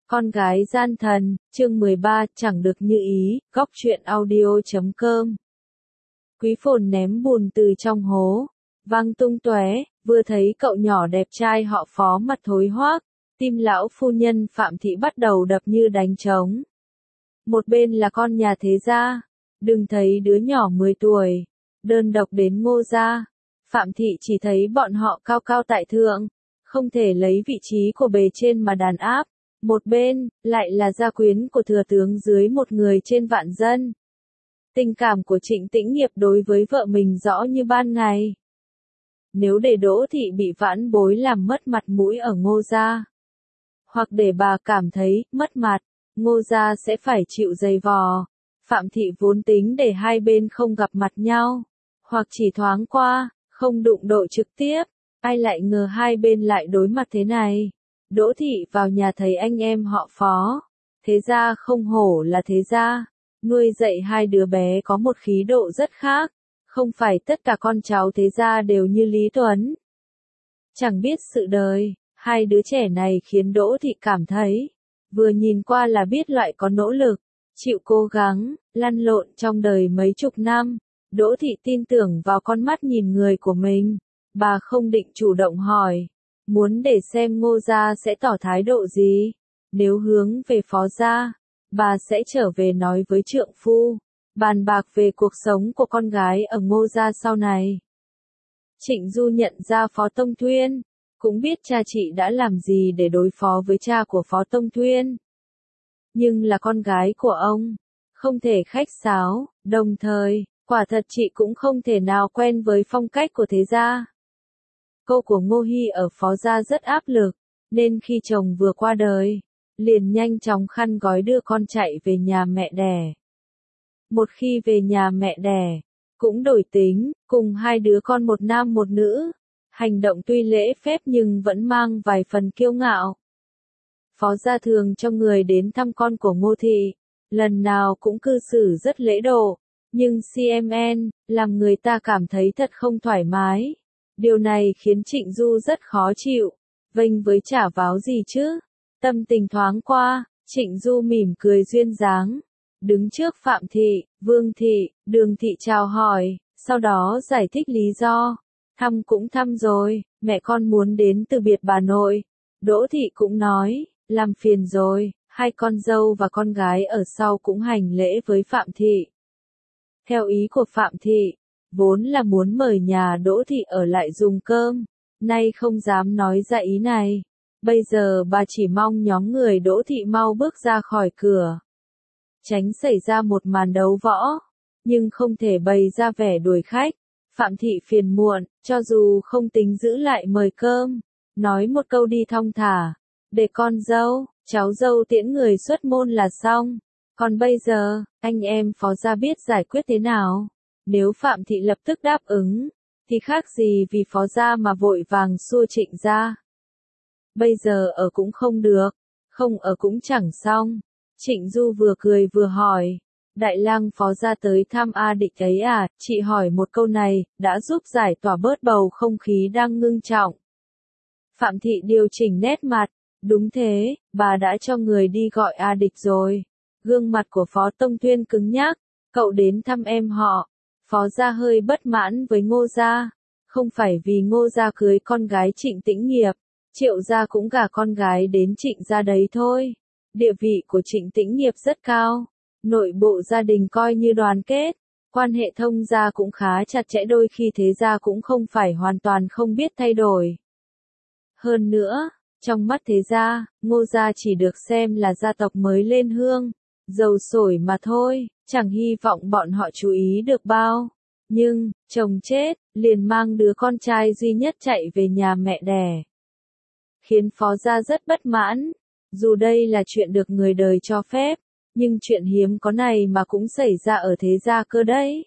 Con gái gian thần, chương 13, chẳng được như ý, góc truyện audio.com. Quý Phồn ném bùn từ trong hố, văng tung tóe, vừa thấy cậu nhỏ đẹp trai họ Phó mặt thối hoác, tim lão phu nhân Phạm Thị bắt đầu đập như đánh trống. Một bên là con nhà thế gia, đừng thấy đứa nhỏ 10 tuổi, đơn độc đến Ngô gia. Phạm Thị chỉ thấy bọn họ cao cao tại thượng, không thể lấy vị trí của bề trên mà đàn áp. Một bên, lại là gia quyến của thừa tướng dưới một người trên vạn dân. Tình cảm của Trịnh Tĩnh Nghiệp đối với vợ mình rõ như ban ngày. Nếu để Đỗ Thị bị vãn bối làm mất mặt mũi ở Ngô gia, hoặc để bà cảm thấy mất mặt, Ngô gia sẽ phải chịu dày vò. Phạm Thị vốn tính để hai bên không gặp mặt nhau, hoặc chỉ thoáng qua, không đụng độ trực tiếp, ai lại ngờ hai bên lại đối mặt thế này. Đỗ Thị vào nhà thấy anh em họ Phó, thế gia không hổ là thế gia, nuôi dạy hai đứa bé có một khí độ rất khác, không phải tất cả con cháu thế gia đều như Lý Tuấn. Chẳng biết sự đời, hai đứa trẻ này khiến Đỗ Thị cảm thấy, vừa nhìn qua là biết loại có nỗ lực, chịu cố gắng, lăn lộn trong đời mấy chục năm. Đỗ Thị tin tưởng vào con mắt nhìn người của mình, bà không định chủ động hỏi. Muốn để xem Ngô gia sẽ tỏ thái độ gì. Nếu hướng về Phó gia, bà sẽ trở về nói với trượng phu, bàn bạc về cuộc sống của con gái ở Ngô gia sau này. Trịnh Du nhận ra Phó Tông Thuyên, cũng biết cha chị đã làm gì để đối phó với cha của Phó Tông Thuyên. Nhưng là con gái của ông, không thể khách sáo, đồng thời, quả thật chị cũng không thể nào quen với phong cách của thế gia. Cô của Ngô Hy ở Phó gia rất áp lực, nên khi chồng vừa qua đời, liền nhanh chóng khăn gói đưa con chạy về nhà mẹ đẻ. Một khi về nhà mẹ đẻ, cũng đổi tính, cùng hai đứa con một nam một nữ, hành động tuy lễ phép nhưng vẫn mang vài phần kiêu ngạo. Phó gia thường cho người đến thăm con của Ngô Thị, lần nào cũng cư xử rất lễ độ, nhưng CMN, làm người ta cảm thấy thật không thoải mái. Điều này khiến Trịnh Du rất khó chịu, vênh với chả váo gì chứ. Tâm tình thoáng qua, Trịnh Du mỉm cười duyên dáng, đứng trước Phạm Thị, Vương Thị, Đường Thị chào hỏi, sau đó giải thích lý do. Thăm cũng thăm rồi, mẹ con muốn đến từ biệt bà nội. Đỗ Thị cũng nói, làm phiền rồi, hai con dâu và con gái ở sau cũng hành lễ với Phạm Thị. Theo ý của Phạm Thị, vốn là muốn mời nhà Đỗ Thị ở lại dùng cơm, nay không dám nói ra ý này. Bây giờ bà chỉ mong nhóm người Đỗ Thị mau bước ra khỏi cửa, tránh xảy ra một màn đấu võ, nhưng không thể bày ra vẻ đuổi khách. Phạm Thị phiền muộn, cho dù không tính giữ lại mời cơm, nói một câu đi thong thả, để con dâu, cháu dâu tiễn người xuất môn là xong. Còn bây giờ, anh em Phó gia biết giải quyết thế nào? Nếu Phạm Thị lập tức đáp ứng, thì khác gì vì Phó gia mà vội vàng xua Trịnh gia. Bây giờ ở cũng không được, không ở cũng chẳng xong. Trịnh Du vừa cười vừa hỏi, Đại lang Phó gia tới thăm A Địch ấy à? Chị hỏi một câu này, đã giúp giải tỏa bớt bầu không khí đang ngưng trọng. Phạm Thị điều chỉnh nét mặt, đúng thế, bà đã cho người đi gọi A Địch rồi. Gương mặt của Phó Tông Thuyên cứng nhắc, cậu đến thăm em họ. Phó gia hơi bất mãn với Ngô gia, không phải vì Ngô gia cưới con gái Trịnh Tĩnh Nghiệp, Triệu gia cũng gả con gái đến Trịnh gia đấy thôi. Địa vị của Trịnh Tĩnh Nghiệp rất cao, nội bộ gia đình coi như đoàn kết, quan hệ thông gia cũng khá chặt chẽ, đôi khi thế gia cũng không phải hoàn toàn không biết thay đổi. Hơn nữa, trong mắt thế gia, Ngô gia chỉ được xem là gia tộc mới lên hương, dầu sổi mà thôi, chẳng hy vọng bọn họ chú ý được bao. Nhưng, chồng chết, liền mang đứa con trai duy nhất chạy về nhà mẹ đẻ, khiến Phó gia rất bất mãn. Dù đây là chuyện được người đời cho phép, nhưng chuyện hiếm có này mà cũng xảy ra ở thế gia cơ đấy.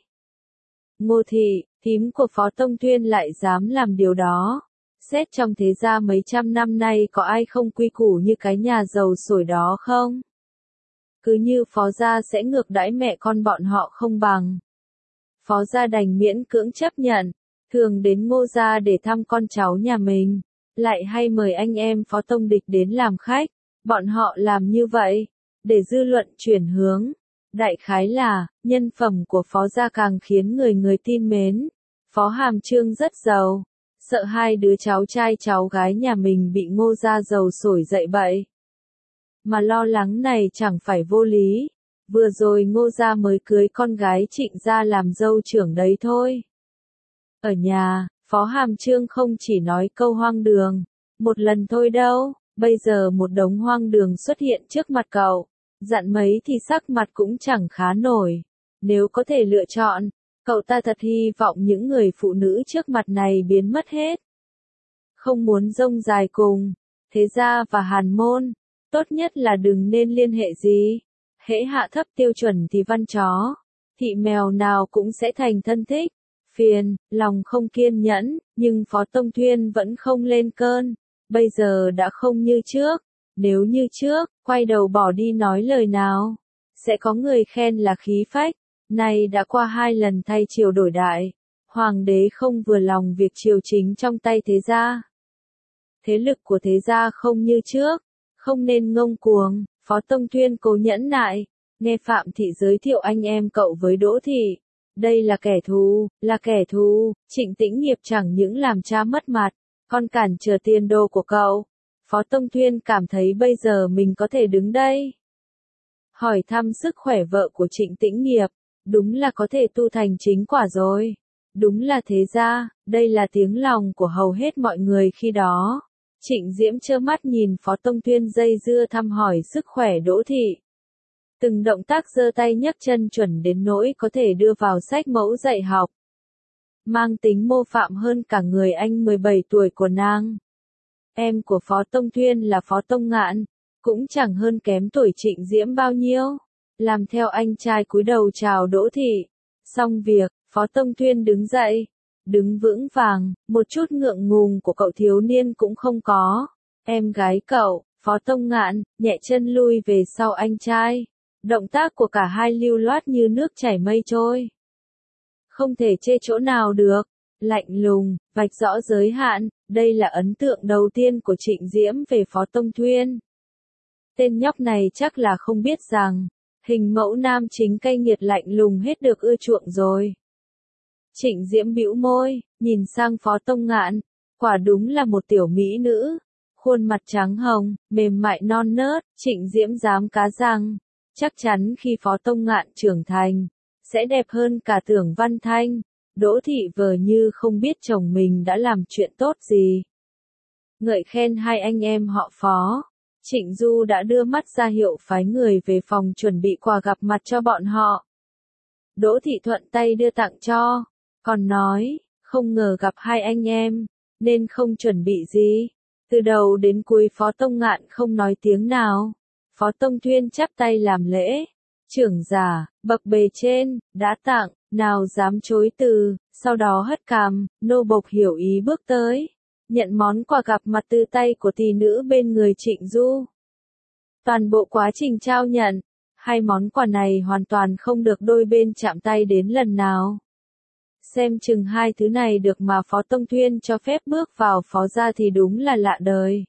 Ngô Thị, thím của Phó Tông Thuyên lại dám làm điều đó. Xét trong thế gia mấy trăm năm nay có ai không quy củ như cái nhà giàu sổi đó không? Cứ như Phó gia sẽ ngược đãi mẹ con bọn họ không bằng. Phó gia đành miễn cưỡng chấp nhận, thường đến Ngô gia để thăm con cháu nhà mình, lại hay mời anh em Phó Tông Địch đến làm khách. Bọn họ làm như vậy, để dư luận chuyển hướng. Đại khái là, nhân phẩm của Phó gia càng khiến người người tin mến. Phó Hàm Chương rất giàu, sợ hai đứa cháu trai cháu gái nhà mình bị Ngô gia giàu sổi dậy bậy. Mà lo lắng này chẳng phải vô lý. Vừa rồi Ngô gia mới cưới con gái Trịnh gia làm dâu trưởng đấy thôi. Ở nhà, Phó Hàm Chương không chỉ nói câu hoang đường, một lần thôi đâu, bây giờ một đống hoang đường xuất hiện trước mặt cậu. Dặn mấy thì sắc mặt cũng chẳng khá nổi. Nếu có thể lựa chọn, cậu ta thật hy vọng những người phụ nữ trước mặt này biến mất hết. Không muốn rông dài cùng Thế Gia và Hàn Môn, tốt nhất là đừng nên liên hệ gì. Hễ hạ thấp tiêu chuẩn thì văn chó, thị mèo nào cũng sẽ thành thân thích. Phiền, lòng không kiên nhẫn, nhưng Phó Tông Thuyên vẫn không lên cơn. Bây giờ đã không như trước. Nếu như trước, quay đầu bỏ đi nói lời nào, sẽ có người khen là khí phách. Nay đã qua 2 lần thay triều đổi đại, hoàng đế không vừa lòng việc triều chính trong tay Thế Gia. Thế lực của Thế Gia không như trước, không nên ngông cuồng. Phó Tông Thuyên cố nhẫn nại, nghe Phạm Thị giới thiệu anh em cậu với Đỗ Thị. Đây là kẻ thù, Trịnh Tĩnh Nghiệp chẳng những làm cha mất mặt, còn cản trở tiền đồ của cậu. Phó Tông Thuyên cảm thấy bây giờ mình có thể đứng đây. Hỏi thăm sức khỏe vợ của Trịnh Tĩnh Nghiệp, đúng là có thể tu thành chính quả rồi. Đúng là Thế Gia, đây là tiếng lòng của hầu hết mọi người khi đó. Trịnh Diễm trơ mắt nhìn Phó Tông Thuyên dây dưa thăm hỏi sức khỏe Đỗ Thị. Từng động tác giơ tay nhấc chân chuẩn đến nỗi có thể đưa vào sách mẫu dạy học. Mang tính mô phạm hơn cả người anh 17 tuổi của nàng. Em của Phó Tông Thuyên là Phó Tông Ngạn, cũng chẳng hơn kém tuổi Trịnh Diễm bao nhiêu. Làm theo anh trai cúi đầu chào Đỗ Thị. Xong việc, Phó Tông Thuyên đứng dậy. Đứng vững vàng, một chút ngượng ngùng của cậu thiếu niên cũng không có. Em gái cậu, Phó Tông Ngạn, nhẹ chân lui về sau anh trai. Động tác của cả hai lưu loát như nước chảy mây trôi. Không thể chê chỗ nào được. Lạnh lùng, vạch rõ giới hạn, đây là ấn tượng đầu tiên của Trịnh Diễm về Phó Tông Thuyên. Tên nhóc này chắc là không biết rằng, hình mẫu nam chính cay nghiệt lạnh lùng hết được ưa chuộng rồi. Trịnh Diễm bĩu môi, nhìn sang Phó Tông Ngạn, quả đúng là một tiểu mỹ nữ. Khuôn mặt trắng hồng, mềm mại non nớt, Trịnh Diễm dám cá rằng, chắc chắn khi Phó Tông Ngạn trưởng thành, sẽ đẹp hơn cả Tưởng Văn Thanh. Đỗ Thị vờ như không biết chồng mình đã làm chuyện tốt gì. Ngợi khen hai anh em họ Phó. Trịnh Du đã đưa mắt ra hiệu phái người về phòng chuẩn bị quà gặp mặt cho bọn họ. Đỗ Thị thuận tay đưa tặng cho, còn nói, không ngờ gặp hai anh em, nên không chuẩn bị gì. Từ đầu đến cuối Phó Tông Ngạn không nói tiếng nào. Phó Tông Thuyên chắp tay làm lễ. Trưởng giả, bậc bề trên, đã tặng, nào dám chối từ, sau đó hất cằm, nô bộc hiểu ý bước tới. Nhận món quà gặp mặt từ tay của tỷ nữ bên người Trịnh Du. Toàn bộ quá trình trao nhận, hai món quà này hoàn toàn không được đôi bên chạm tay đến lần nào. Xem chừng hai thứ này được mà Phó Tông Thuyên cho phép bước vào Phó gia thì đúng là lạ đời.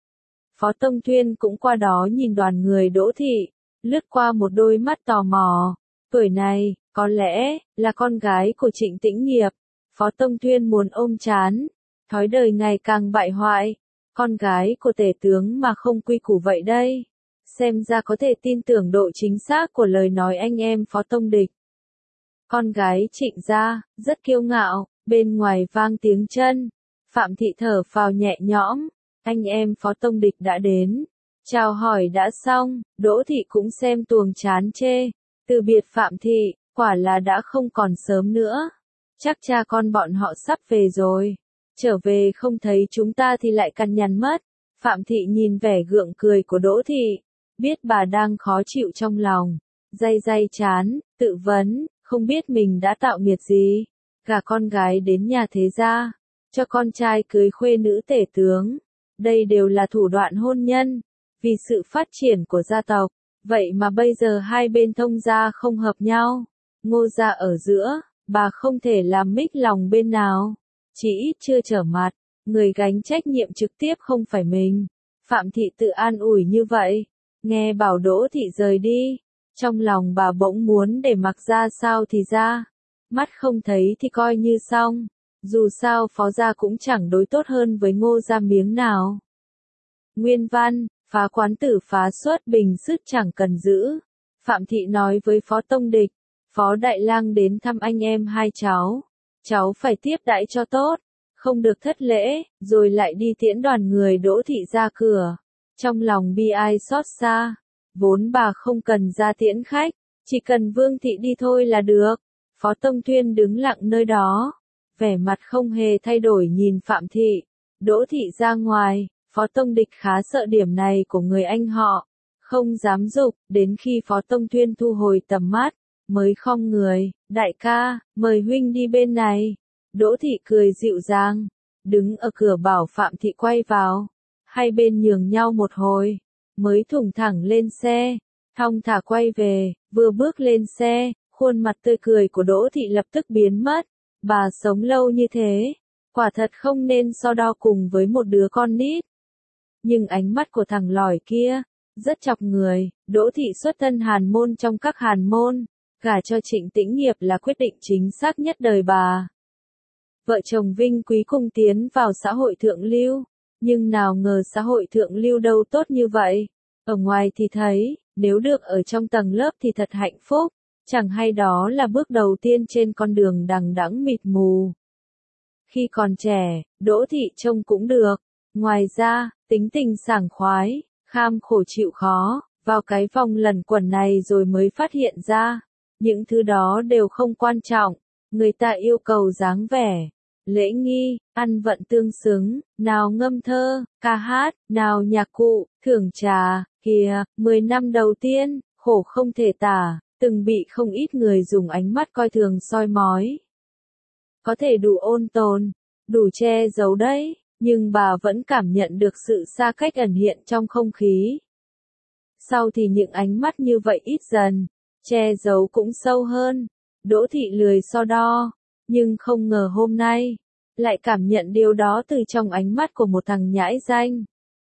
Phó Tông Thuyên cũng qua đó nhìn đoàn người Đỗ Thị, lướt qua một đôi mắt tò mò. Tuổi này, có lẽ, là con gái của Trịnh Tĩnh Nghiệp. Phó Tông Thuyên muốn ôm chán. Thói đời ngày càng bại hoại. Con gái của tể tướng mà không quy củ vậy đây. Xem ra có thể tin tưởng độ chính xác của lời nói anh em Phó Tông Địch. Con gái Trịnh gia, rất kiêu ngạo, bên ngoài vang tiếng chân. Phạm Thị thở phào nhẹ nhõm. Anh em Phó Tông Địch đã đến. Chào hỏi đã xong, Đỗ Thị cũng xem tuồng chán chê. Từ biệt Phạm Thị, quả là đã không còn sớm nữa. Chắc cha con bọn họ sắp về rồi. Trở về không thấy chúng ta thì lại cằn nhằn mất. Phạm Thị nhìn vẻ gượng cười của Đỗ Thị. Biết bà đang khó chịu trong lòng. Day day chán, tự vấn, không biết mình đã tạo nghiệt gì. Gả con gái đến nhà Thế Gia. Cho con trai cưới khuê nữ tể tướng. Đây đều là thủ đoạn hôn nhân. Vì sự phát triển của gia tộc. Vậy mà bây giờ hai bên thông gia không hợp nhau. Ngô gia ở giữa, bà không thể làm mích lòng bên nào. Chỉ ít chưa trở mặt, người gánh trách nhiệm trực tiếp không phải mình. Phạm Thị tự an ủi như vậy, nghe bảo Đỗ Thị rời đi, trong lòng bà bỗng muốn để mặc ra sao thì ra, mắt không thấy thì coi như xong, dù sao Phó gia cũng chẳng đối tốt hơn với Ngô gia miếng nào. Nguyên văn, phá quán tử phá xuất bình sức chẳng cần giữ. Phạm Thị nói với Phó Tông Địch, Phó Đại Lang đến thăm anh em hai cháu phải tiếp đãi cho tốt, không được thất lễ, rồi lại đi tiễn đoàn người Đỗ Thị ra cửa. Trong lòng bi ai xót xa, vốn bà không cần ra tiễn khách, chỉ cần Vương Thị đi thôi là được. Phó Tông Thuyên đứng lặng nơi đó, vẻ mặt không hề thay đổi nhìn Phạm Thị. Đỗ Thị ra ngoài, Phó Tông Địch khá sợ điểm này của người anh họ, không dám giục, đến khi Phó Tông Thuyên thu hồi tầm mắt, mới khom người, đại ca, mời huynh đi bên này. Đỗ Thị cười dịu dàng, đứng ở cửa bảo Phạm Thị quay vào, hai bên nhường nhau một hồi, mới thủng thẳng lên xe, thong thả quay về, vừa bước lên xe, khuôn mặt tươi cười của Đỗ Thị lập tức biến mất, bà sống lâu như thế, quả thật không nên so đo cùng với một đứa con nít. Nhưng ánh mắt của thằng lỏi kia, rất chọc người. Đỗ Thị xuất thân hàn môn trong các hàn môn, gả cho Trịnh Tĩnh Nghiệp là quyết định chính xác nhất đời bà. Vợ chồng vinh quý cùng tiến vào xã hội thượng lưu, nhưng nào ngờ xã hội thượng lưu đâu tốt như vậy. Ở ngoài thì thấy, nếu được ở trong tầng lớp thì thật hạnh phúc, chẳng hay đó là bước đầu tiên trên con đường đằng đẵng mịt mù. Khi còn trẻ, Đỗ Thị trông cũng được, ngoài ra, tính tình sảng khoái, kham khổ chịu khó, vào cái vòng lẩn quẩn này rồi mới phát hiện ra, những thứ đó đều không quan trọng, người ta yêu cầu dáng vẻ, lễ nghi, ăn vận tương xứng, nào ngâm thơ, ca hát, nào nhạc cụ, thưởng trà, kìa, 10 năm đầu tiên, khổ không thể tả, từng bị không ít người dùng ánh mắt coi thường soi mói. Có thể đủ ôn tồn, đủ che giấu đấy, nhưng bà vẫn cảm nhận được sự xa cách ẩn hiện trong không khí. Sau thì những ánh mắt như vậy ít dần, che giấu cũng sâu hơn. Đỗ Thị lười so đo, nhưng không ngờ hôm nay, lại cảm nhận điều đó từ trong ánh mắt của một thằng nhãi danh.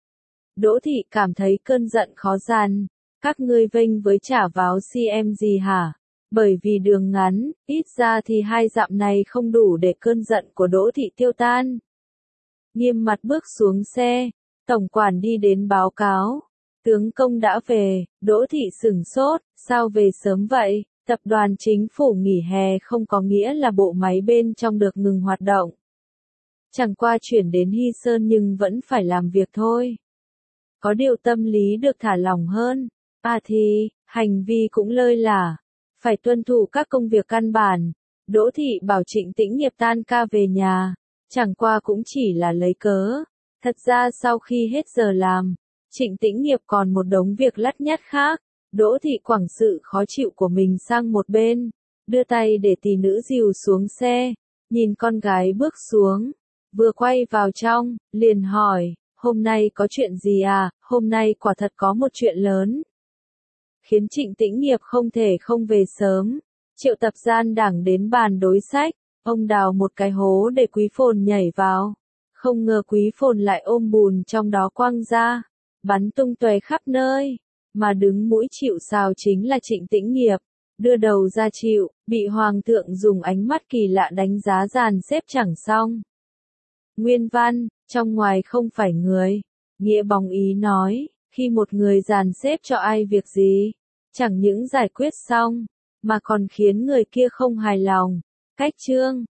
Đỗ Thị cảm thấy cơn giận khó dằn, các ngươi vênh với chả váo si em gì hả? Bởi vì đường ngắn, ít ra thì 2 dặm này không đủ để cơn giận của Đỗ Thị tiêu tan. Nghiêm mặt bước xuống xe, tổng quản đi đến báo cáo. Tướng công đã về, Đỗ Thị sửng sốt, sao về sớm vậy? Tập đoàn chính phủ nghỉ hè không có nghĩa là bộ máy bên trong được ngừng hoạt động. Chẳng qua chuyển đến Hy Sơn nhưng vẫn phải làm việc thôi. Có điều tâm lý được thả lỏng hơn. À thì, hành vi cũng lơi là, phải tuân thủ các công việc căn bản. Đỗ Thị bảo Trịnh Tĩnh Nghiệp tan ca về nhà, chẳng qua cũng chỉ là lấy cớ. Thật ra sau khi hết giờ làm, Trịnh Tĩnh Nghiệp còn một đống việc lắt nhắt khác. Đỗ Thị quẳng sự khó chịu của mình sang một bên, đưa tay để tỷ nữ dìu xuống xe, nhìn con gái bước xuống, vừa quay vào trong, liền hỏi, hôm nay có chuyện gì à? Hôm nay quả thật có một chuyện lớn, khiến Trịnh Tĩnh Nghiệp không thể không về sớm. Triệu tập gian đảng đến bàn đối sách, ông đào một cái hố để Quý Phồn nhảy vào, không ngờ Quý Phồn lại ôm bùn trong đó quăng ra, bắn tung tóe khắp nơi. Mà đứng mũi chịu sào chính là Trịnh Tĩnh Nghiệp, đưa đầu ra chịu, bị Hoàng thượng dùng ánh mắt kỳ lạ đánh giá dàn xếp chẳng xong. Nguyên văn, trong ngoài không phải người, nghĩa bóng ý nói, khi một người dàn xếp cho ai việc gì, chẳng những giải quyết xong, mà còn khiến người kia không hài lòng. Cách chương